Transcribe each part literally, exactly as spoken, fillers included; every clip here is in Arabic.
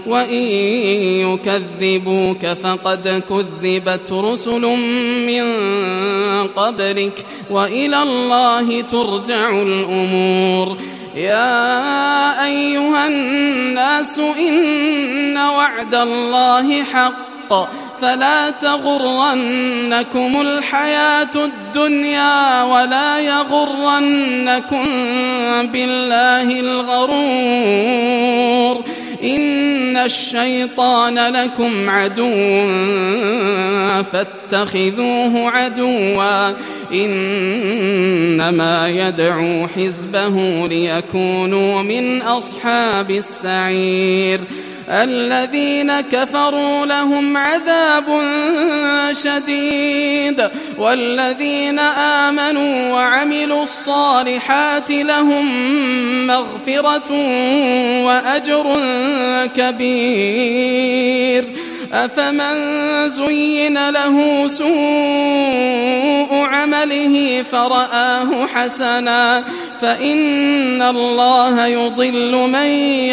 وإن يكذبوك فقد كذبت رسل من قبلك وإلى الله ترجع الأمور. يا أيها الناس إن وعد الله حق فلا تغرنكم الحياة الدنيا ولا يغرنكم بالله الغرور. إن الشيطان لكم عدو فاتخذوه عدوا إنما يدعو حزبه ليكونوا من أصحاب السعير. الذين كفروا لهم عذاب شديد والذين آمنوا وعملوا الصالحات لهم مغفرة وأجر كبير. أفمن زين له سوء عمله فرآه حسنا فإن الله يضل من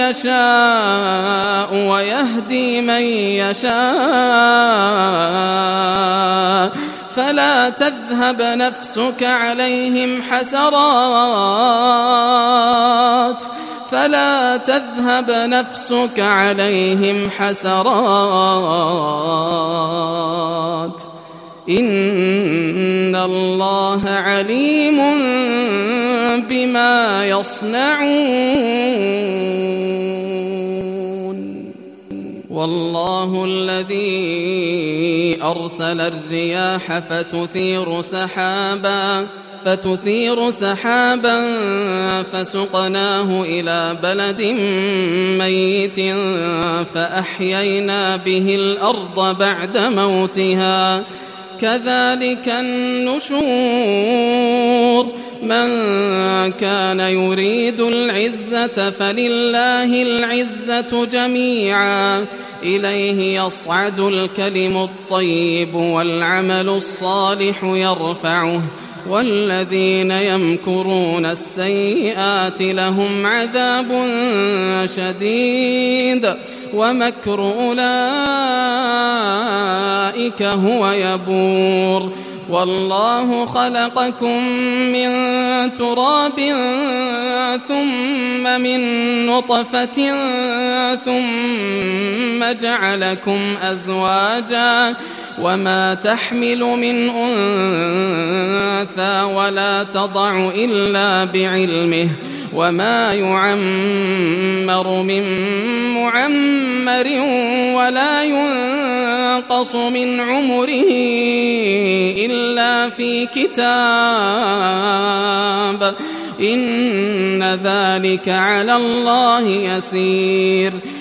يشاء ويهدي من يشاء فلا تذهب نفسك عليهم حسرات فلا تذهب نفسك عليهم حسرات إن الله عليم بما يصنعون. والله الذي أرسل الرياح فتثير سحابا فتثير سحابا فسقناه إلى بلد ميت فأحيينا به الأرض بعد موتها كذلك النشور. من كان يريد العزة فلله العزة جميعا إليه يصعد الكلم الطيب والعمل الصالح يرفعه والذين يمكرون السيئات لهم عذاب شديد ومكر أولئك هو يبور. والله خلقكم من تراب ثم من نطفة ثم جعلكم أزواجا وما تحمل من أنثى ولا تضع إلا بعلمه وما يعمر من معمر ولا ينقص من عمره إلا في كتاب إن ذلك على الله يسير.